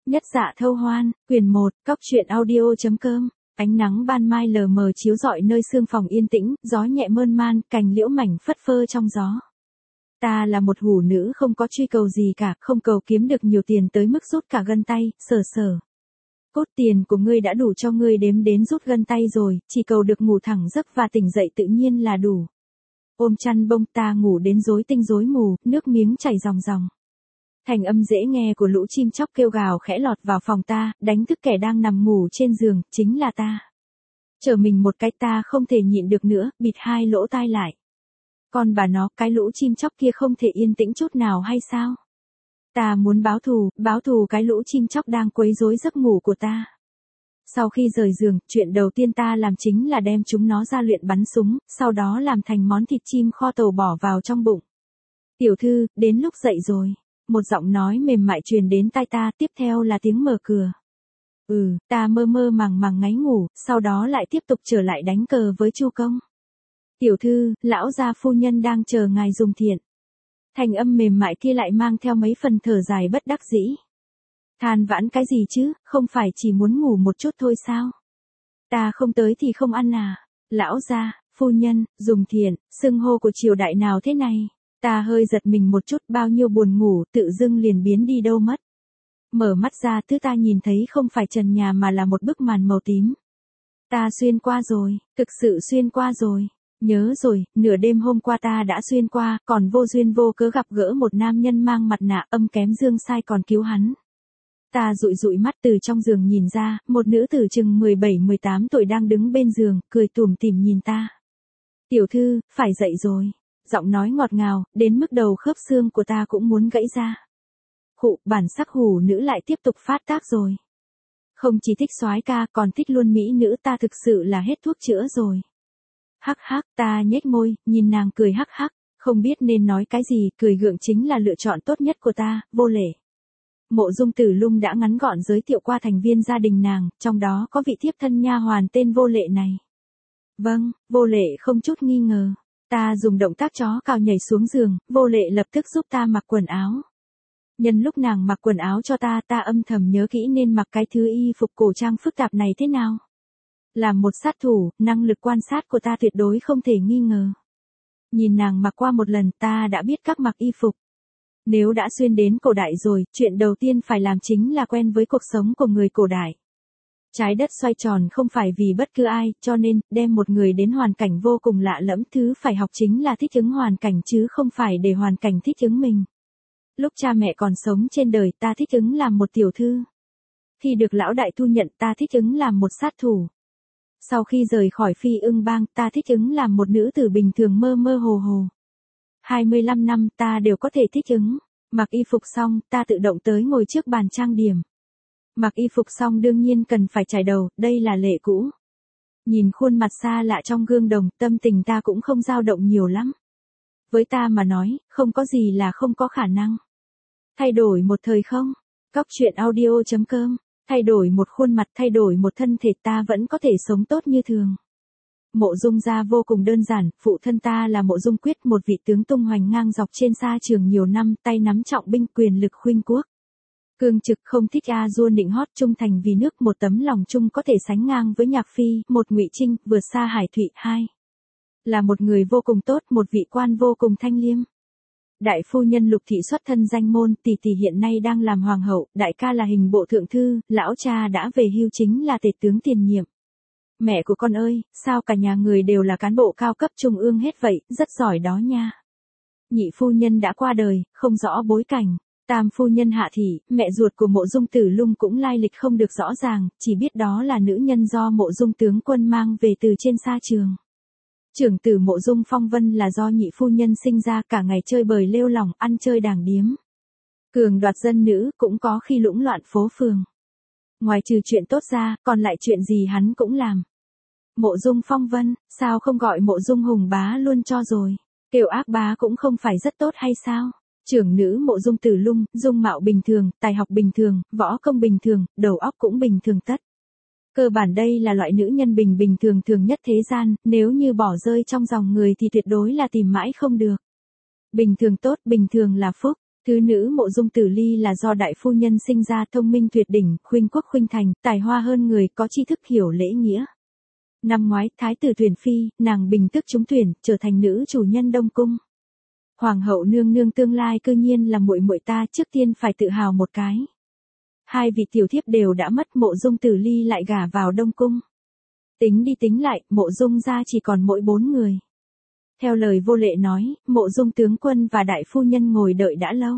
Nhất Dạ Thâu Hoan, quyển 1, cóc truyện audio.com. Ánh nắng ban mai lờ mờ chiếu rọi nơi sương phòng yên tĩnh, gió nhẹ mơn man, cành liễu mảnh phất phơ trong gió. Ta là một hủ nữ không có truy cầu gì cả, không cầu kiếm được nhiều tiền tới mức rút cả gân tay, sờ. Cốt tiền của ngươi đã đủ cho ngươi đếm đến rút gân tay rồi, chỉ cầu được ngủ thẳng giấc và tỉnh dậy tự nhiên là đủ. Ôm chăn bông ta ngủ đến rối tinh rối mù, nước miếng chảy ròng ròng. Thành âm dễ nghe của lũ chim chóc kêu gào khẽ lọt vào phòng ta, đánh thức kẻ đang nằm ngủ trên giường, chính là ta. Trở mình một cái ta không thể nhịn được nữa, bịt hai lỗ tai lại. Còn bà nó, cái lũ chim chóc kia không thể yên tĩnh chút nào hay sao? Ta muốn báo thù cái lũ chim chóc đang quấy rối giấc ngủ của ta. Sau khi rời giường, chuyện đầu tiên ta làm chính là đem chúng nó ra luyện bắn súng, sau đó làm thành món thịt chim kho tàu bỏ vào trong bụng. Tiểu thư, đến lúc dậy rồi. Một giọng nói mềm mại truyền đến tai ta, tiếp theo là tiếng mở cửa. Ta mơ màng ngáy ngủ, sau đó lại tiếp tục trở lại đánh cờ với Chu Công. Tiểu thư, lão gia phu nhân đang chờ ngài dùng thiện. Thành âm mềm mại kia lại mang theo mấy phần thở dài bất đắc dĩ. Than vãn cái gì chứ, không phải chỉ muốn ngủ một chút thôi sao? Ta không tới thì không ăn à? Lão gia, phu nhân, dùng thiện, xưng hô của triều đại nào thế này? Ta hơi giật mình một chút, bao nhiêu buồn ngủ, tự dưng liền biến đi đâu mất. Mở mắt ra, thứ ta nhìn thấy không phải trần nhà mà là một bức màn màu tím. Ta xuyên qua rồi, thực sự xuyên qua rồi. Nhớ rồi, nửa đêm hôm qua ta đã xuyên qua, còn vô duyên vô cớ gặp gỡ một nam nhân mang mặt nạ âm kém dương sai còn cứu hắn. Ta dụi mắt từ trong giường nhìn ra, một nữ tử chừng 17-18 tuổi đang đứng bên giường, cười tủm tỉm nhìn ta. Tiểu thư, phải dậy rồi. Giọng nói ngọt ngào, đến mức đầu khớp xương của ta cũng muốn gãy ra. Bản sắc hủ nữ lại tiếp tục phát tác rồi. Không chỉ thích soái ca, còn thích luôn mỹ nữ, ta thực sự là hết thuốc chữa rồi. Hắc, ta nhếch môi, nhìn nàng cười hắc, không biết nên nói cái gì, cười gượng chính là lựa chọn tốt nhất của ta, Vô Lễ. Mộ Dung Tử Lung đã ngắn gọn giới thiệu qua thành viên gia đình nàng, trong đó có vị thiếp thân nha hoàn tên Vô Lễ này. Vâng, Vô Lễ không chút nghi ngờ. Ta dùng động tác chó cào nhảy xuống giường, Vô Lễ lập tức giúp ta mặc quần áo. Nhân lúc nàng mặc quần áo cho ta, ta âm thầm nhớ kỹ nên mặc cái thứ y phục cổ trang phức tạp này thế nào. Làm một sát thủ, năng lực quan sát của ta tuyệt đối không thể nghi ngờ. Nhìn nàng mặc qua một lần, ta đã biết các mặc y phục. Nếu đã xuyên đến cổ đại rồi, chuyện đầu tiên phải làm chính là quen với cuộc sống của người cổ đại. Trái đất xoay tròn không phải vì bất cứ ai, cho nên, đem một người đến hoàn cảnh vô cùng lạ lẫm, thứ phải học chính là thích ứng hoàn cảnh chứ không phải để hoàn cảnh thích ứng mình. Lúc cha mẹ còn sống trên đời, ta thích ứng làm một tiểu thư. Khi được lão đại thu nhận, ta thích ứng làm một sát thủ. Sau khi rời khỏi Phi Ưng Bang, ta thích ứng làm một nữ tử bình thường mơ hồ. 25 năm ta đều có thể thích ứng. Mặc y phục xong, ta tự động tới ngồi trước bàn trang điểm. Mặc y phục xong đương nhiên cần phải chải đầu, đây là lệ cũ. Nhìn khuôn mặt xa lạ trong gương đồng, tâm tình ta cũng không dao động nhiều lắm. Với ta mà nói, không có gì là không có khả năng. Thay đổi một thời không? Cóc truyện audio.com. Thay đổi một khuôn mặt, thay đổi một thân thể, ta vẫn có thể sống tốt như thường. Mộ Dung gia vô cùng đơn giản, phụ thân ta là Mộ Dung Quyết, một vị tướng tung hoành ngang dọc trên sa trường nhiều năm, tay nắm trọng binh, quyền lực khuynh quốc. Cương trực, không thích vua nịnh hót, trung thành vì nước, một tấm lòng chung có thể sánh ngang với Nhạc Phi, một Ngụy Trinh, vượt xa Hải Thụy. 2. Là một người vô cùng tốt, một vị quan vô cùng thanh liêm. Đại phu nhân Lục Thị xuất thân danh môn, tỷ tỷ hiện nay đang làm hoàng hậu, đại ca là hình bộ thượng thư, lão cha đã về hưu chính là tể tướng tiền nhiệm. Mẹ của con ơi, sao cả nhà người đều là cán bộ cao cấp trung ương hết vậy, rất giỏi đó nha. Nhị phu nhân đã qua đời, không rõ bối cảnh. Tam phu nhân Hạ Thị, mẹ ruột của Mộ Dung Tử Lung cũng lai lịch không được rõ ràng, chỉ biết đó là nữ nhân do Mộ Dung tướng quân mang về từ trên sa trường. Trưởng tử Mộ Dung Phong Vân là do nhị phu nhân sinh ra, cả ngày chơi bời lêu lỏng, ăn chơi đàng điếm. Cường đoạt dân nữ, cũng có khi lũng loạn phố phường. Ngoài trừ chuyện tốt ra, còn lại chuyện gì hắn cũng làm. Mộ Dung Phong Vân, sao không gọi Mộ Dung Hùng bá luôn cho rồi. Kêu ác bá cũng không phải rất tốt hay sao? Trưởng nữ Mộ Dung Tử Lung, dung mạo bình thường, tài học bình thường, võ công bình thường, đầu óc cũng bình thường tất. Cơ bản đây là loại nữ nhân bình thường nhất thế gian, nếu như bỏ rơi trong dòng người thì tuyệt đối là tìm mãi không được. Bình thường tốt, bình thường là phúc. Thứ nữ Mộ Dung Tử Ly là do đại phu nhân sinh ra, thông minh tuyệt đỉnh, khuynh quốc khuynh thành, tài hoa hơn người, có tri thức hiểu lễ nghĩa. Năm ngoái, thái tử tuyển phi, nàng bình tức trúng tuyển, trở thành nữ chủ nhân Đông cung. Hoàng hậu nương nương tương lai cư nhiên là muội muội ta, trước tiên phải tự hào một cái. Hai vị tiểu thiếp đều đã mất, Mộ Dung Tử Ly lại gả vào Đông cung. Tính đi tính lại, Mộ Dung gia chỉ còn mỗi 4 người. Theo lời Vô Lệ nói, Mộ Dung tướng quân và đại phu nhân ngồi đợi đã lâu.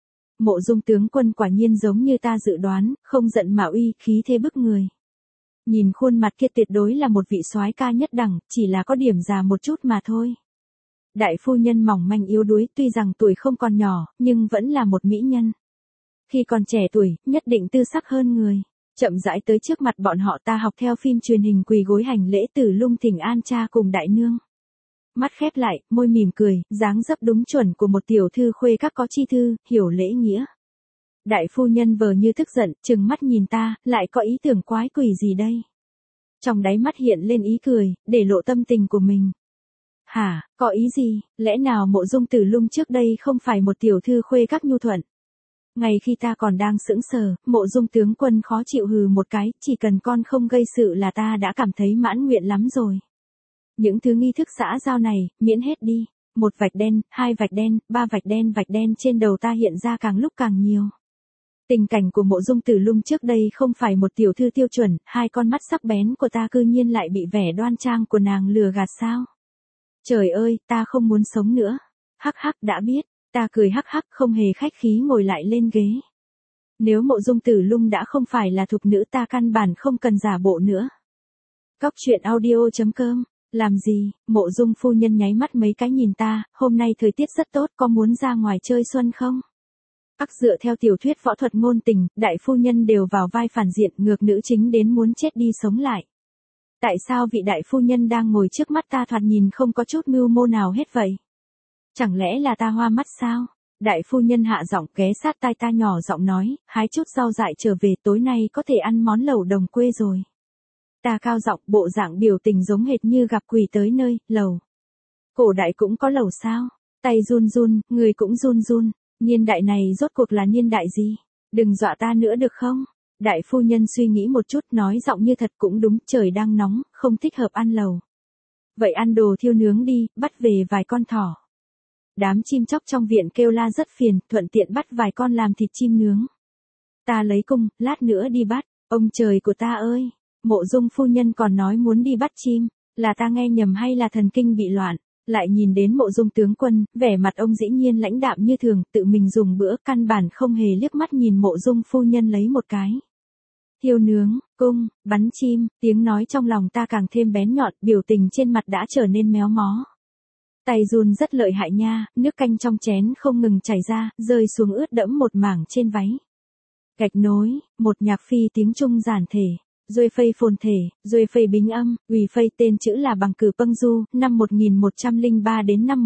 Mộ Dung tướng quân quả nhiên giống như ta dự đoán, không giận mà uy, khí thế bức người. Nhìn khuôn mặt kia tuyệt đối là một vị soái ca nhất đẳng, chỉ là có điểm già một chút mà thôi. Đại phu nhân mỏng manh yếu đuối, tuy rằng tuổi không còn nhỏ, nhưng vẫn là một mỹ nhân. Khi còn trẻ tuổi, nhất định tư sắc hơn người. Chậm rãi tới trước mặt bọn họ, ta học theo phim truyền hình quỳ gối hành lễ Tử Lung thỉnh an cha cùng đại nương. Mắt khép lại, môi mỉm cười, dáng dấp đúng chuẩn của một tiểu thư khuê các có chi thư, hiểu lễ nghĩa. Đại phu nhân vờ như tức giận, trừng mắt nhìn ta, lại có ý tưởng quái quỷ gì đây? Trong đáy mắt hiện lên ý cười, để lộ tâm tình của mình. Hả, có ý gì, lẽ nào Mộ Dung Tử Lung trước đây không phải một tiểu thư khuê các nhu thuận? Ngày khi ta còn đang sững sờ, Mộ Dung tướng quân khó chịu hừ một cái, chỉ cần con không gây sự là ta đã cảm thấy mãn nguyện lắm rồi. Những thứ nghi thức xã giao này, miễn hết đi. 1 vạch đen, 2 vạch đen, 3 vạch đen trên đầu ta hiện ra càng lúc càng nhiều. Tình cảnh của Mộ Dung Tử Lung trước đây không phải một tiểu thư tiêu chuẩn, 2 con mắt sắc bén của ta cư nhiên lại bị vẻ đoan trang của nàng lừa gạt sao? Trời ơi, ta không muốn sống nữa. Hắc hắc, đã biết, ta cười hắc hắc không hề khách khí ngồi lại lên ghế. Nếu Mộ Dung Tử Lung đã không phải là thục nữ, ta căn bản không cần giả bộ nữa. Cóc truyện audio.com. Làm gì? Mộ Dung phu nhân nháy mắt mấy cái nhìn ta, hôm nay thời tiết rất tốt, có muốn ra ngoài chơi xuân không? Ác dựa theo tiểu thuyết võ thuật ngôn tình, đại phu nhân đều vào vai phản diện, ngược nữ chính đến muốn chết đi sống lại. Tại sao vị đại phu nhân đang ngồi trước mắt ta thoạt nhìn không có chút mưu mô nào hết vậy? Chẳng lẽ là ta hoa mắt sao? Đại phu nhân hạ giọng ghé sát tai ta nhỏ giọng nói, hái chút rau dại trở về, tối nay có thể ăn món lẩu đồng quê rồi. Ta cao giọng, bộ dạng biểu tình giống hệt như gặp quỷ tới nơi, lẩu. Cổ đại cũng có lẩu sao? Tay run run, người cũng run run. Niên đại này rốt cuộc là niên đại gì? Đừng dọa ta nữa được không? Đại phu nhân suy nghĩ một chút, nói giọng như thật, cũng đúng, trời đang nóng, không thích hợp ăn lẩu. Vậy ăn đồ thiêu nướng đi, bắt về vài con thỏ. Đám chim chóc trong viện kêu la rất phiền, thuận tiện bắt vài con làm thịt chim nướng. Ta lấy cung, lát nữa đi bắt. Ông trời của ta ơi! Mộ Dung phu nhân còn nói muốn đi bắt chim, là ta nghe nhầm hay là thần kinh bị loạn? Lại nhìn đến Mộ Dung tướng quân, vẻ mặt ông dĩ nhiên lãnh đạm như thường, tự mình dùng bữa, căn bản không hề liếc mắt nhìn Mộ Dung phu nhân lấy một cái. Thiêu nướng, cung, bắn chim, tiếng nói trong lòng ta càng thêm bén nhọn, biểu tình trên mặt đã trở nên méo mó. Tay run rất lợi hại nha, nước canh trong chén không ngừng chảy ra, rơi xuống ướt đẫm một mảng trên váy. Gạch nối, một nhạc phi tiếng Trung giản thể. Duy phây phồn thể, duy phây bính âm, ủy phây tên chữ là bằng cử Pâng Du, năm 1103 đến năm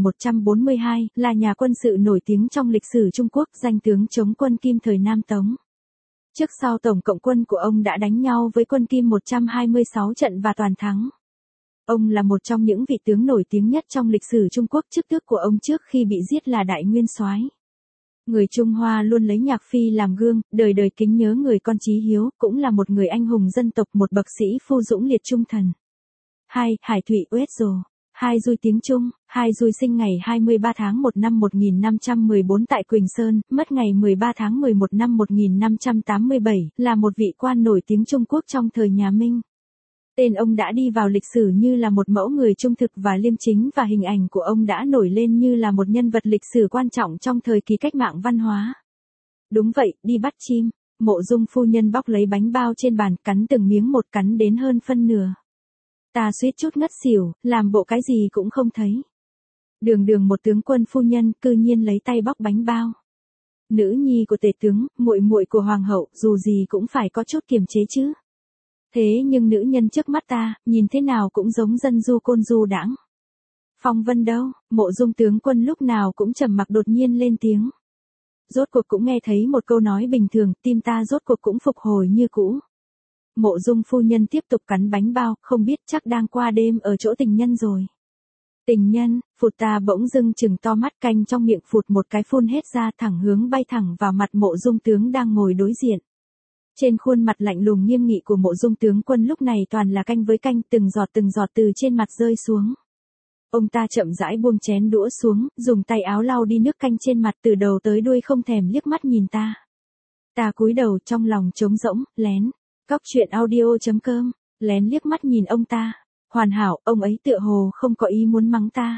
1142, là nhà quân sự nổi tiếng trong lịch sử Trung Quốc, danh tướng chống quân Kim thời Nam Tống. Trước sau tổng cộng quân của ông đã đánh nhau với quân Kim 126 trận và toàn thắng. Ông là một trong những vị tướng nổi tiếng nhất trong lịch sử Trung Quốc, chức tước của ông trước khi bị giết là Đại Nguyên Soái. Người Trung Hoa luôn lấy nhạc phi làm gương, đời đời kính nhớ người con chí hiếu, cũng là một người anh hùng dân tộc, một bậc sĩ phu dũng liệt trung thần. 2. Hải Thụy Uết-dồ. Hai Dui tiếng Trung. Hai Dui sinh ngày 23 tháng 1 năm 1514 tại Quỳnh Sơn, mất ngày 13 tháng 11 năm 1587, là một vị quan nổi tiếng Trung Quốc trong thời nhà Minh. Tên ông đã đi vào lịch sử như là một mẫu người trung thực và liêm chính, và hình ảnh của ông đã nổi lên như là một nhân vật lịch sử quan trọng trong thời kỳ cách mạng văn hóa. Đúng vậy, đi bắt chim. Mộ Dung phu nhân bóc lấy bánh bao trên bàn, cắn từng miếng một, cắn đến hơn phân nửa. Ta suýt chút ngất xỉu, làm bộ cái gì cũng không thấy. Đường một tướng quân phu nhân cư nhiên lấy tay bóc bánh bao. Nữ nhi của tể tướng, muội muội của hoàng hậu, dù gì cũng phải có chút kiềm chế chứ. Thế nhưng nữ nhân trước mắt ta, nhìn thế nào cũng giống dân du côn du đãng. Phong Vân đâu? Mộ Dung tướng quân lúc nào cũng trầm mặc, đột nhiên lên tiếng. Rốt cuộc cũng nghe thấy một câu nói bình thường, tim ta rốt cuộc cũng phục hồi như cũ. Mộ Dung phu nhân tiếp tục cắn bánh bao, không biết chắc đang qua đêm ở chỗ tình nhân rồi. Tình nhân, phụt ta bỗng dưng chừng to mắt, canh trong miệng phụt một cái phun hết ra, thẳng hướng bay thẳng vào mặt Mộ Dung tướng đang ngồi đối diện. Trên khuôn mặt lạnh lùng nghiêm nghị của Mộ Dung tướng quân lúc này toàn là canh với canh, từng giọt từ trên mặt rơi xuống. Ông ta chậm rãi buông chén đũa xuống, dùng tay áo lau đi nước canh trên mặt, từ đầu tới đuôi không thèm liếc mắt nhìn ta. Ta cúi đầu trong lòng trống rỗng, lén. Cóc truyện audio.com, lén liếc mắt nhìn ông ta. Hoàn hảo, ông ấy tựa hồ không có ý muốn mắng ta.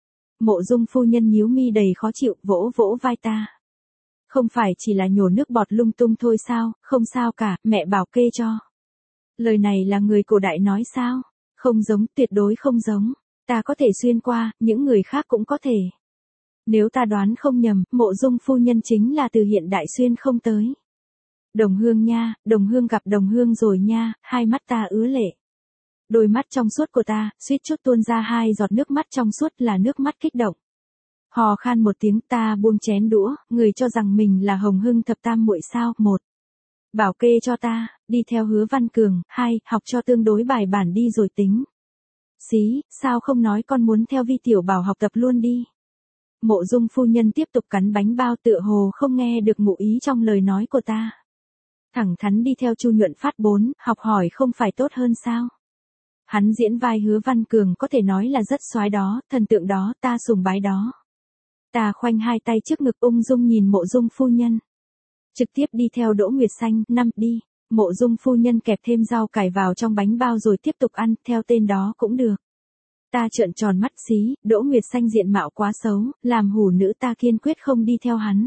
Mộ Dung phu nhân nhíu mi đầy khó chịu, vỗ vỗ vai ta. Không phải chỉ là nhổ nước bọt lung tung thôi sao, không sao cả, mẹ bảo kê cho. Lời này là người cổ đại nói sao? Không giống, tuyệt đối không giống. Ta có thể xuyên qua, những người khác cũng có thể. Nếu ta đoán không nhầm, Mộ Dung phu nhân chính là từ hiện đại xuyên không tới. Đồng hương nha, đồng hương gặp đồng hương rồi nha, hai mắt ta ứa lệ. Đôi mắt trong suốt của ta, suýt chút tuôn ra 2 giọt nước mắt trong suốt, là nước mắt kích động. Hò khan một tiếng, ta buông chén đũa, người cho rằng mình là Hồng Hưng thập tam muội sao? 1. Bảo kê cho ta, đi theo Hứa Văn Cường. 2. Học cho tương đối bài bản đi rồi tính. Xí, sao không nói con muốn theo Vi tiểu bảo học tập luôn đi. Mộ Dung phu nhân tiếp tục cắn bánh bao, tựa hồ không nghe được ngụ ý trong lời nói của ta. Thẳng thắn đi theo Chu Nhuận Phát. 4. Học hỏi không phải tốt hơn sao? Hắn diễn vai Hứa Văn Cường có thể nói là rất soái đó, thần tượng đó, ta sùng bái đó. Ta khoanh 2 tay trước ngực ung dung nhìn Mộ Dung phu nhân. Trực tiếp đi theo Đỗ Nguyệt Xanh. 5. Đi. Mộ Dung phu nhân kẹp thêm rau cải vào trong bánh bao rồi tiếp tục ăn, theo tên đó cũng được. Ta trợn tròn mắt. Xí, Đỗ Nguyệt Xanh diện mạo quá xấu, làm hủ nữ ta kiên quyết không đi theo hắn.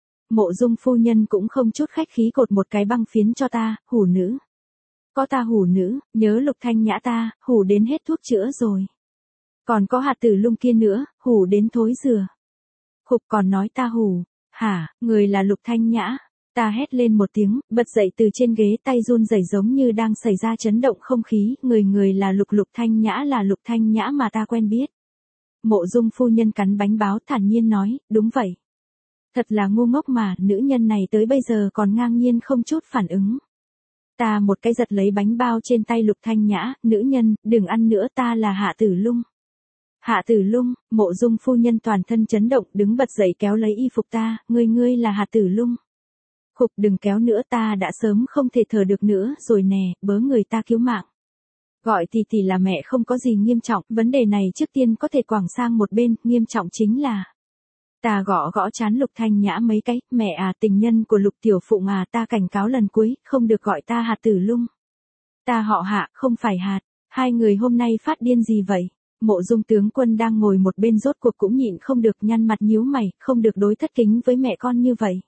Mộ Dung phu nhân cũng không chút khách khí cột một cái băng phiến cho ta. Hủ nữ. Có ta hủ nữ, nhớ Lục Thanh Nhã ta, hủ đến hết thuốc chữa rồi. Còn có Hạt Tử Lung kia nữa, hủ đến thối rửa. Khục, còn nói ta hủ. Hả, người là Lục Thanh Nhã. Ta hét lên một tiếng, bật dậy từ trên ghế, tay run rẩy giống như đang xảy ra chấn động không khí. Người là Lục Thanh Nhã, là Lục Thanh Nhã mà ta quen biết. Mộ Dung phu nhân cắn bánh báo thản nhiên nói, đúng vậy. Thật là ngu ngốc mà, nữ nhân này tới bây giờ còn ngang nhiên không chút phản ứng. Ta một cái giật lấy bánh bao trên tay Lục Thanh Nhã, nữ nhân, đừng ăn nữa, ta là Hạ Tử Lung. Hạ Tử Lung, Mộ Dung phu nhân toàn thân chấn động, đứng bật dậy kéo lấy y phục ta, ngươi là Hạ Tử Lung. Khục, đừng kéo nữa, ta đã sớm không thể thở được nữa rồi nè, bớ người ta cứu mạng. Gọi tỷ là mẹ không có gì nghiêm trọng, vấn đề này trước tiên có thể quẳng sang một bên, nghiêm trọng chính là. Ta gõ trán Lục Thanh Nhã mấy cái, mẹ à, tình nhân của Lục Tiểu Phụng à, ta cảnh cáo lần cuối, không được gọi ta Hạ Tử Lung. Ta họ Hạ, không phải Hạt. Hai người hôm nay phát điên gì vậy? Mộ Dung tướng quân đang ngồi một bên rốt cuộc cũng nhịn không được, nhăn mặt nhíu mày, không được đối thất kính với mẹ con như vậy.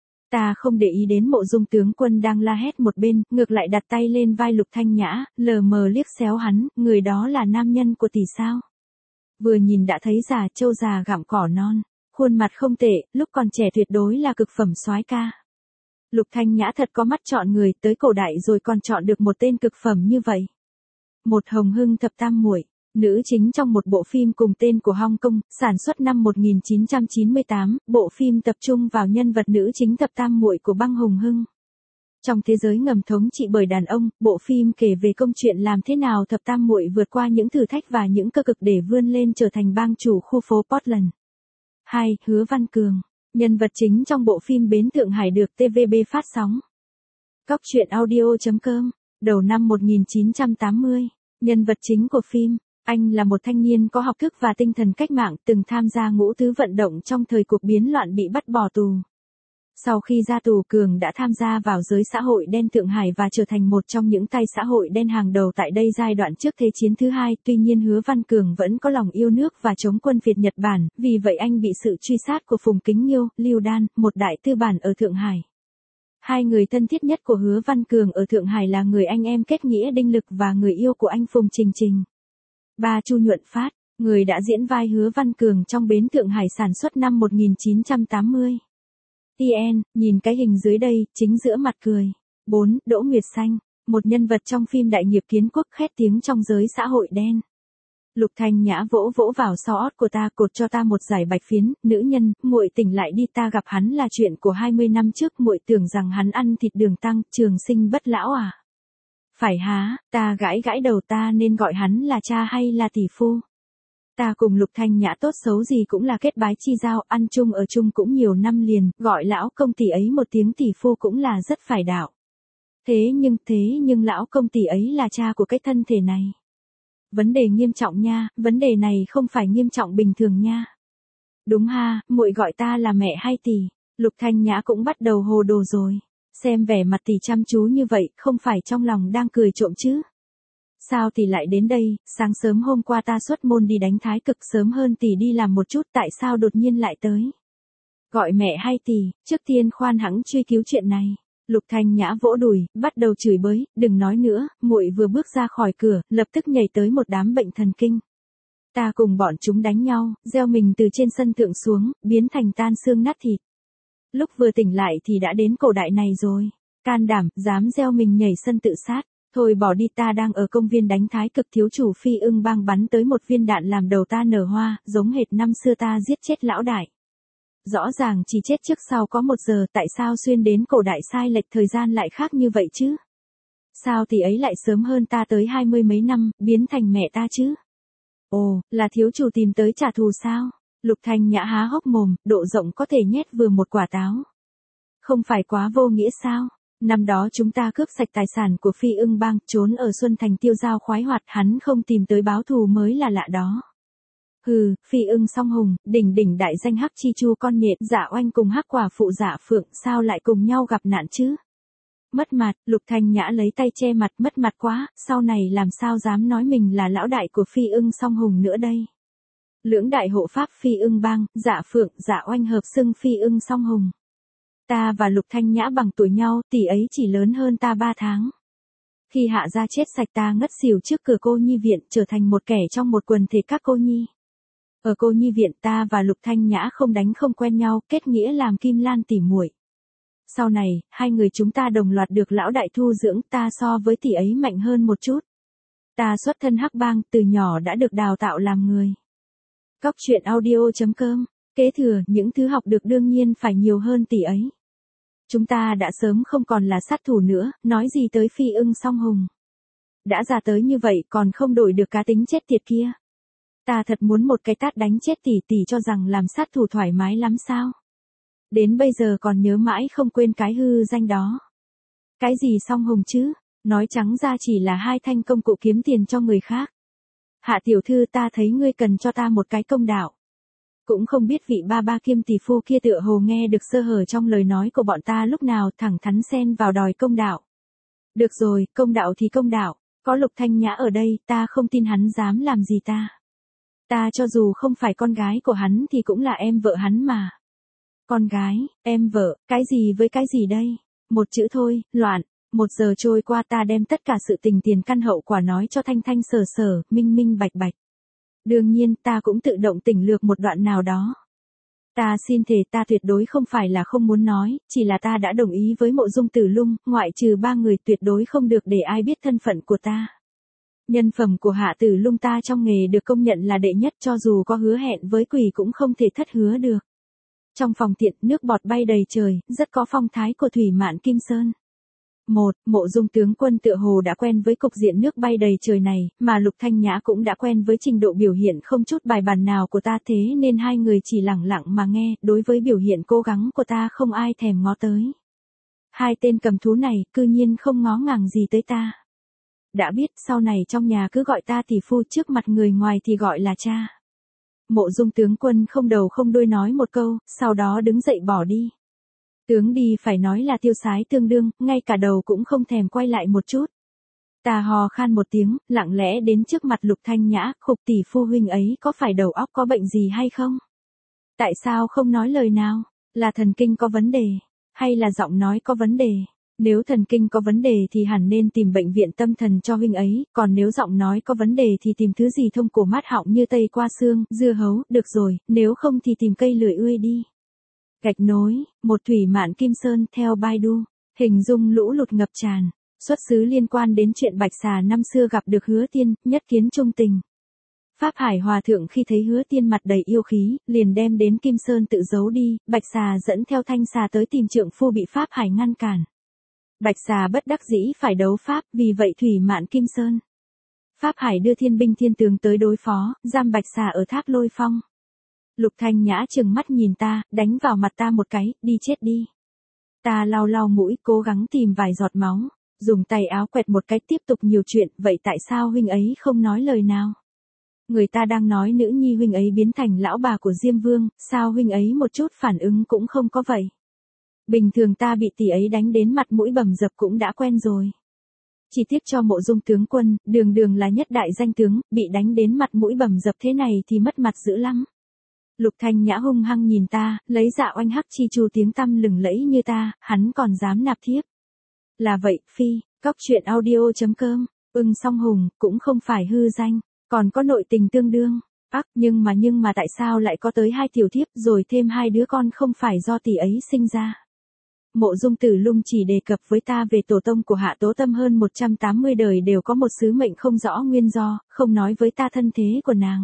Ta không để ý đến Mộ Dung tướng quân đang la hét một bên, ngược lại đặt tay lên vai Lục Thanh Nhã, lờ mờ liếc xéo hắn, người đó là nam nhân của tỷ sao? Vừa nhìn đã thấy già trâu già gặm cỏ non, khuôn mặt không tệ, lúc còn trẻ tuyệt đối là cực phẩm soái ca. Lục Thanh Nhã thật có mắt chọn người, tới cổ đại rồi còn chọn được một tên cực phẩm như vậy. Một Hồng Hưng thập tam muội, nữ chính trong một bộ phim cùng tên của Hong Kong, sản xuất năm 1998, bộ phim tập trung vào nhân vật nữ chính thập tam muội của băng Hồng Hưng. Trong thế giới ngầm thống trị bởi đàn ông, bộ phim kể về câu chuyện làm thế nào thập tam muội vượt qua những thử thách và những cơ cực để vươn lên trở thành bang chủ khu phố Portland. 2. Hứa Văn Cường, nhân vật chính trong bộ phim Bến Thượng Hải được TVB phát sóng. Cóc truyện audio.com, đầu năm 1980, nhân vật chính của phim, anh là một thanh niên có học thức và tinh thần cách mạng, từng tham gia ngũ tứ vận động trong thời cuộc biến loạn bị bắt bỏ tù. Sau khi ra tù, Cường đã tham gia vào giới xã hội đen Thượng Hải và trở thành một trong những tay xã hội đen hàng đầu tại đây giai đoạn trước Thế chiến thứ hai. Tuy nhiên Hứa Văn Cường vẫn có lòng yêu nước và chống quân Việt Nhật Bản, vì vậy anh bị sự truy sát của Phùng Kính Nghiêu, Lưu Đan, một đại tư bản ở Thượng Hải. Hai người thân thiết nhất của Hứa Văn Cường ở Thượng Hải là người anh em kết nghĩa Đinh Lực và người yêu của anh Phùng Trình Trình. 3. Chu Nhuận Phát, người đã diễn vai Hứa Văn Cường trong Bến Thượng Hải sản xuất năm 1980. TN, nhìn cái hình dưới đây, chính giữa mặt cười. 4. Đỗ Nguyệt Xanh, một nhân vật trong phim Đại nghiệp kiến quốc khét tiếng trong giới xã hội đen. Lục Thanh Nhã vỗ vỗ vào sau ót của ta, cột cho ta một giải bạch phiến, nữ nhân, muội tỉnh lại đi, ta gặp hắn là chuyện của 20 năm trước, muội tưởng rằng hắn ăn thịt đường tăng, trường sinh bất lão à? Phải há, ta gãi đầu, ta nên gọi hắn là cha hay là tỷ phu? Ta cùng Lục Thanh Nhã tốt xấu gì cũng là kết bái chi giao, ăn chung ở chung cũng nhiều năm liền, gọi lão công tỷ ấy một tiếng tỷ phu cũng là rất phải đạo. Thế nhưng lão công tỷ ấy là cha của cái thân thể này. Vấn đề nghiêm trọng nha, vấn đề này không phải nghiêm trọng bình thường nha. Đúng ha, muội gọi ta là mẹ hay tỷ? Lục Thanh Nhã cũng bắt đầu hồ đồ rồi. Xem vẻ mặt tỷ chăm chú như vậy, không phải trong lòng đang cười trộm chứ? Sao tỷ lại đến đây, sáng sớm hôm qua ta xuất môn đi đánh thái cực sớm hơn tỷ đi làm một chút, tại sao đột nhiên lại tới? Gọi mẹ hay tỷ, trước tiên khoan hãng truy cứu chuyện này. Lục Thanh Nhã vỗ đùi, bắt đầu chửi bới, đừng nói nữa, muội vừa bước ra khỏi cửa, lập tức nhảy tới một đám bệnh thần kinh. Ta cùng bọn chúng đánh nhau, gieo mình từ trên sân thượng xuống, biến thành tan xương nát thịt. Lúc vừa tỉnh lại thì đã đến cổ đại này rồi. Can đảm, dám gieo mình nhảy sân tự sát. Thôi bỏ đi, ta đang ở công viên đánh thái cực, thiếu chủ Phi Ưng Bang bắn tới một viên đạn làm đầu ta nở hoa, giống hệt năm xưa ta giết chết lão đại. Rõ ràng chỉ chết trước sau có 1 giờ, tại sao xuyên đến cổ đại sai lệch thời gian lại khác như vậy chứ? Sao tỷ ấy lại sớm hơn ta tới 20 mấy năm, biến thành mẹ ta chứ? Ồ, là thiếu chủ tìm tới trả thù sao? Lục Thanh Nhã há hốc mồm, độ rộng có thể nhét vừa một quả táo. Không phải quá vô nghĩa sao? Năm đó chúng ta cướp sạch tài sản của Phi Ưng Bang, trốn ở Xuân Thành tiêu dao khoái hoạt, hắn không tìm tới báo thù mới là lạ đó. Hừ, Phi Ưng Song Hùng, đỉnh đại danh Hắc Chi Chu con nhện, Dạ Oanh cùng Hắc Quả Phụ Dạ Phượng, sao lại cùng nhau gặp nạn chứ? Mất mặt, Lục Thanh Nhã lấy tay che mặt, mất mặt quá, sau này làm sao dám nói mình là lão đại của Phi Ưng Song Hùng nữa đây. Lưỡng đại hộ pháp Phi Ưng Bang, Dạ Phượng, Dạ Oanh hợp xưng Phi Ưng Song Hùng. Ta và Lục Thanh Nhã bằng tuổi nhau, tỷ ấy chỉ lớn hơn ta 3 tháng. Khi hạ gia chết sạch ta ngất xỉu trước cửa cô nhi viện, trở thành một kẻ trong một quần thể các cô nhi. Ở cô nhi viện ta và Lục Thanh Nhã không đánh không quen nhau, kết nghĩa làm Kim Lan tỉ muội. Sau này, hai người chúng ta đồng loạt được lão đại thu dưỡng, ta so với tỷ ấy mạnh hơn một chút. Ta xuất thân Hắc Bang, từ nhỏ đã được đào tạo làm người. Cóc truyện audio.com, kế thừa những thứ học được đương nhiên phải nhiều hơn tỷ ấy. Chúng ta đã sớm không còn là sát thủ nữa, nói gì tới Phi Ưng Song Hùng. Đã già tới như vậy còn không đổi được cá tính chết tiệt kia. Ta thật muốn một cái tát đánh chết tỷ cho rằng làm sát thủ thoải mái lắm sao. Đến bây giờ còn nhớ mãi không quên cái hư danh đó. Cái gì Song Hùng chứ, nói trắng ra chỉ là 2 thanh công cụ kiếm tiền cho người khác. Hạ tiểu thư, ta thấy ngươi cần cho ta một cái công đạo. Cũng không biết vị ba Kim tỷ phu kia tựa hồ nghe được sơ hở trong lời nói của bọn ta lúc nào, thẳng thắn xen vào đòi công đạo. Được rồi, công đạo thì công đạo, có Lục Thanh Nhã ở đây, ta không tin hắn dám làm gì ta. Ta cho dù không phải con gái của hắn thì cũng là em vợ hắn mà. Con gái, em vợ, cái gì với cái gì đây? Một chữ thôi, loạn. 1 giờ trôi qua, ta đem tất cả sự tình tiền căn hậu quả nói cho Thanh Thanh sở, minh bạch. Đương nhiên, ta cũng tự động tỉnh lược một đoạn nào đó. Ta xin thề, ta tuyệt đối không phải là không muốn nói, chỉ là ta đã đồng ý với Mộ Dung Tử Lung, ngoại trừ 3 người tuyệt đối không được để ai biết thân phận của ta. Nhân phẩm của Hạ Tử Lung ta trong nghề được công nhận là đệ nhất, cho dù có hứa hẹn với quỷ cũng không thể thất hứa được. Trong phòng tiện, nước bọt bay đầy trời, rất có phong thái của thủy mạn Kim Sơn. Mộ Dung tướng quân tựa hồ đã quen với cục diện nước bay đầy trời này, mà Lục Thanh Nhã cũng đã quen với trình độ biểu hiện không chút bài bản nào của ta, thế nên hai người chỉ lẳng lặng mà nghe, đối với biểu hiện cố gắng của ta không ai thèm ngó tới. Hai tên cầm thú này, cư nhiên không ngó ngàng gì tới ta. Đã biết, sau này trong nhà cứ gọi ta tỷ phu, trước mặt người ngoài thì gọi là cha. Mộ Dung tướng quân không đầu không đuôi nói một câu, sau đó đứng dậy bỏ đi. Tướng đi phải nói là tiêu sái tương đương, ngay cả đầu cũng không thèm quay lại một chút. Ta hò khan một tiếng, lặng lẽ đến trước mặt Lục Thanh Nhã, khục tỷ phu huynh ấy có phải đầu óc có bệnh gì hay không? Tại sao không nói lời nào? Là thần kinh có vấn đề? Hay là giọng nói có vấn đề? Nếu thần kinh có vấn đề thì hẳn nên tìm bệnh viện tâm thần cho huynh ấy, còn nếu giọng nói có vấn đề thì tìm thứ gì thông cổ mát họng như tây qua xương, dưa hấu, được rồi, nếu không thì tìm cây lười ươi đi. Gạch nối, một thủy mạn Kim Sơn theo Baidu, hình dung lũ lụt ngập tràn, xuất xứ liên quan đến chuyện Bạch Xà năm xưa gặp được Hứa Tiên, nhất kiến trung tình. Pháp Hải Hòa Thượng khi thấy Hứa Tiên mặt đầy yêu khí, liền đem đến Kim Sơn tự giấu đi, Bạch Xà dẫn theo Thanh Xà tới tìm trượng phu bị Pháp Hải ngăn cản. Bạch Xà bất đắc dĩ phải đấu pháp, vì vậy thủy mạn Kim Sơn. Pháp Hải đưa thiên binh thiên tướng tới đối phó, giam Bạch Xà ở Thác Lôi Phong. Lục Thanh Nhã trừng mắt nhìn ta, đánh vào mặt ta một cái, đi chết đi. Ta lau lau mũi, cố gắng tìm vài giọt máu, dùng tay áo quẹt một cái tiếp tục nhiều chuyện, vậy tại sao huynh ấy không nói lời nào? Người ta đang nói nữ nhi huynh ấy biến thành lão bà của Diêm Vương, sao huynh ấy một chút phản ứng cũng không có vậy? Bình thường ta bị tỷ ấy đánh đến mặt mũi bầm dập cũng đã quen rồi. Chỉ tiếc cho Mộ Dung tướng quân, đường đường là nhất đại danh tướng, bị đánh đến mặt mũi bầm dập thế này thì mất mặt dữ lắm. Lục Thanh Nhã hung hăng nhìn ta, lấy dạ oanh hắc chi chu tiếng tăm lừng lẫy như ta, hắn còn dám nạp thiếp. Là vậy, phi, cóc truyện audio.com, Ưng Song Hùng, cũng không phải hư danh, còn có nội tình tương đương. Ác, nhưng mà tại sao lại có tới 2 tiểu thiếp rồi thêm 2 đứa con không phải do tỷ ấy sinh ra? Mộ Dung Tử Lung chỉ đề cập với ta về tổ tông của Hạ Tố Tâm hơn 180 đời đều có một sứ mệnh không rõ nguyên do, không nói với ta thân thế của nàng.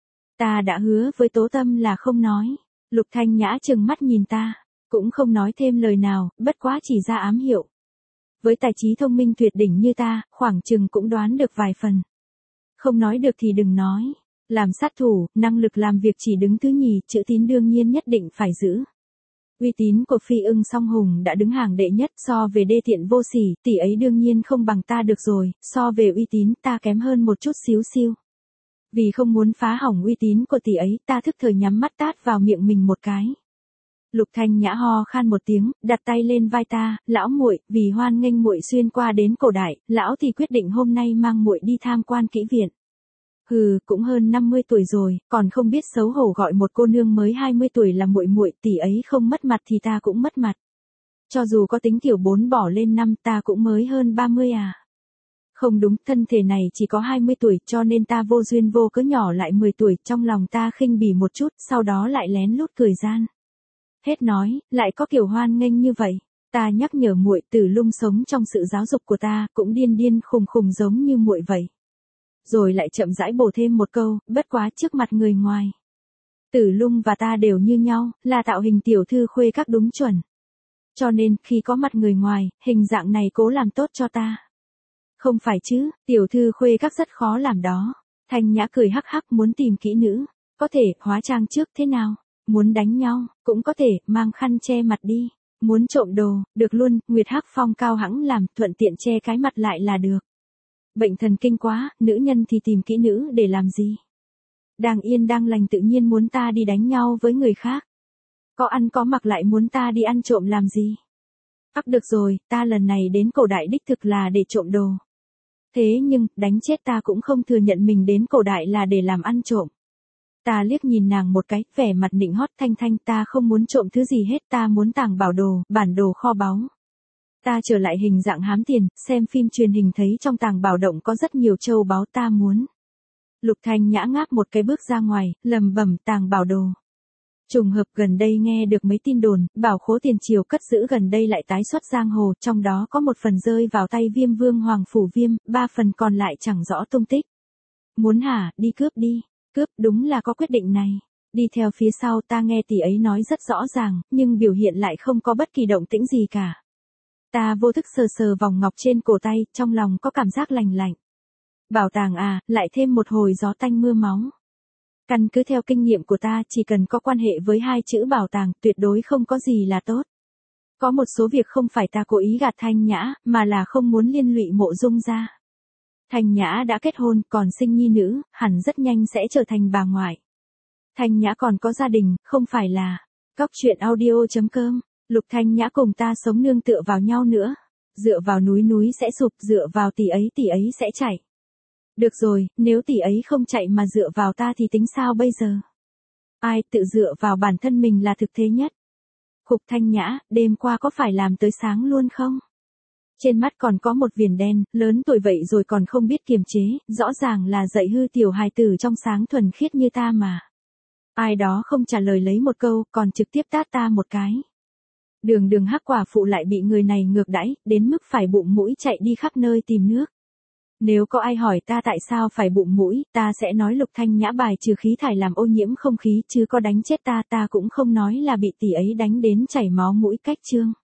Ta đã hứa với Tố Tâm là không nói. Lục Thanh Nhã trừng mắt nhìn ta, cũng không nói thêm lời nào, bất quá chỉ ra ám hiệu. Với tài trí thông minh tuyệt đỉnh như ta, khoảng chừng cũng đoán được vài phần. Không nói được thì đừng nói. Làm sát thủ, năng lực làm việc chỉ đứng thứ nhì, chữ tín đương nhiên nhất định phải giữ. Uy tín của Phi Ưng Song Hùng đã đứng hàng đệ nhất, so về đê tiện vô sỉ, tỷ ấy đương nhiên không bằng ta được rồi, so về uy tín ta kém hơn một chút xíu xiu. Vì không muốn phá hỏng uy tín của tỷ ấy, ta thức thời nhắm mắt tát vào miệng mình một cái. Lục Thanh Nhã ho khan một tiếng, đặt tay lên vai ta, lão muội, vì hoan nghênh muội xuyên qua đến cổ đại, lão thì quyết định hôm nay mang muội đi tham quan kỹ viện. Hừ, cũng hơn 50 tuổi rồi, còn không biết xấu hổ gọi một cô nương mới 20 tuổi là muội muội, tỷ ấy không mất mặt thì ta cũng mất mặt. Cho dù có tính tiểu 4 bỏ lên 5 ta cũng mới hơn 30 à. Không đúng, thân thể này chỉ có 20 tuổi cho nên ta vô duyên vô cớ nhỏ lại 10 tuổi, trong lòng ta khinh bỉ một chút, sau đó lại lén lút cười gian. Hết nói, lại có kiểu hoan nghênh như vậy. Ta nhắc nhở muội, Tử Lung sống trong sự giáo dục của ta, cũng điên điên khùng khùng giống như muội vậy. Rồi lại chậm rãi bổ thêm một câu, bất quá trước mặt người ngoài. Tử Lung và ta đều như nhau, là tạo hình tiểu thư khuê các đúng chuẩn. Cho nên, khi có mặt người ngoài, hình dạng này cố làm tốt cho ta. Không phải chứ, tiểu thư khuê các rất khó làm đó. Thanh Nhã cười hắc hắc, muốn tìm kỹ nữ. Có thể, hóa trang trước thế nào? Muốn đánh nhau, cũng có thể, mang khăn che mặt đi. Muốn trộm đồ, được luôn, Nguyệt Hắc Phong cao hãng làm, thuận tiện che cái mặt lại là được. Bệnh thần kinh quá, nữ nhân thì tìm kỹ nữ để làm gì? Đang yên đang lành tự nhiên muốn ta đi đánh nhau với người khác. Có ăn có mặc lại muốn ta đi ăn trộm làm gì? Ác được rồi, ta lần này đến cổ đại đích thực là để trộm đồ. Thế nhưng, đánh chết ta cũng không thừa nhận mình đến cổ đại là để làm ăn trộm. Ta liếc nhìn nàng một cái, vẻ mặt nịnh hót, Thanh Thanh, ta không muốn trộm thứ gì hết, ta muốn tàng bảo đồ, bản đồ kho báu. Ta trở lại hình dạng hám tiền, xem phim truyền hình thấy trong tàng bảo động có rất nhiều châu báu ta muốn. Lục Thanh Nhã ngáp một cái bước ra ngoài, lầm bẩm tàng bảo đồ. Trùng hợp gần đây nghe được mấy tin đồn, bảo khố tiền triều cất giữ gần đây lại tái xuất giang hồ, trong đó có một phần rơi vào tay Viêm Vương Hoàng Phủ Viêm, 3 phần còn lại chẳng rõ tung tích. Muốn hả, đi cướp đi. Cướp, đúng là có quyết định này. Đi theo phía sau ta nghe tỷ ấy nói rất rõ ràng, nhưng biểu hiện lại không có bất kỳ động tĩnh gì cả. Ta vô thức sờ sờ vòng ngọc trên cổ tay, trong lòng có cảm giác lành lạnh. Bảo tàng à, lại thêm một hồi gió tanh mưa máu. Căn cứ theo kinh nghiệm của ta, chỉ cần có quan hệ với 2 chữ bảo tàng, tuyệt đối không có gì là tốt. Có một số việc không phải ta cố ý gạt Thanh Nhã, mà là không muốn liên lụy Mộ Dung ra. Thanh Nhã đã kết hôn, còn sinh nhi nữ, hẳn rất nhanh sẽ trở thành bà ngoại. Thanh Nhã còn có gia đình, không phải là cóc truyện audio.com. Lục Thanh Nhã cùng ta sống nương tựa vào nhau nữa. Dựa vào núi sẽ sụp, dựa vào tỷ ấy sẽ chạy. Được rồi, nếu tỷ ấy không chạy mà dựa vào ta thì tính sao bây giờ? Ai tự dựa vào bản thân mình là thực thế nhất. Khục Thanh Nhã, đêm qua có phải làm tới sáng luôn không? Trên mắt còn có một viền đen, lớn tuổi vậy rồi còn không biết kiềm chế, rõ ràng là dạy hư tiểu hài tử trong sáng thuần khiết như ta mà. Ai đó không trả lời lấy một câu, còn trực tiếp tát ta một cái. Đường hắc quả phụ lại bị người này ngược đãi, đến mức phải bụng mũi chạy đi khắp nơi tìm nước. Nếu có ai hỏi ta tại sao phải bụng mũi, ta sẽ nói Lục Thanh Nhã bài trừ khí thải làm ô nhiễm không khí, chứ có đánh chết ta cũng không nói là bị tỷ ấy đánh đến chảy máu mũi cách chương.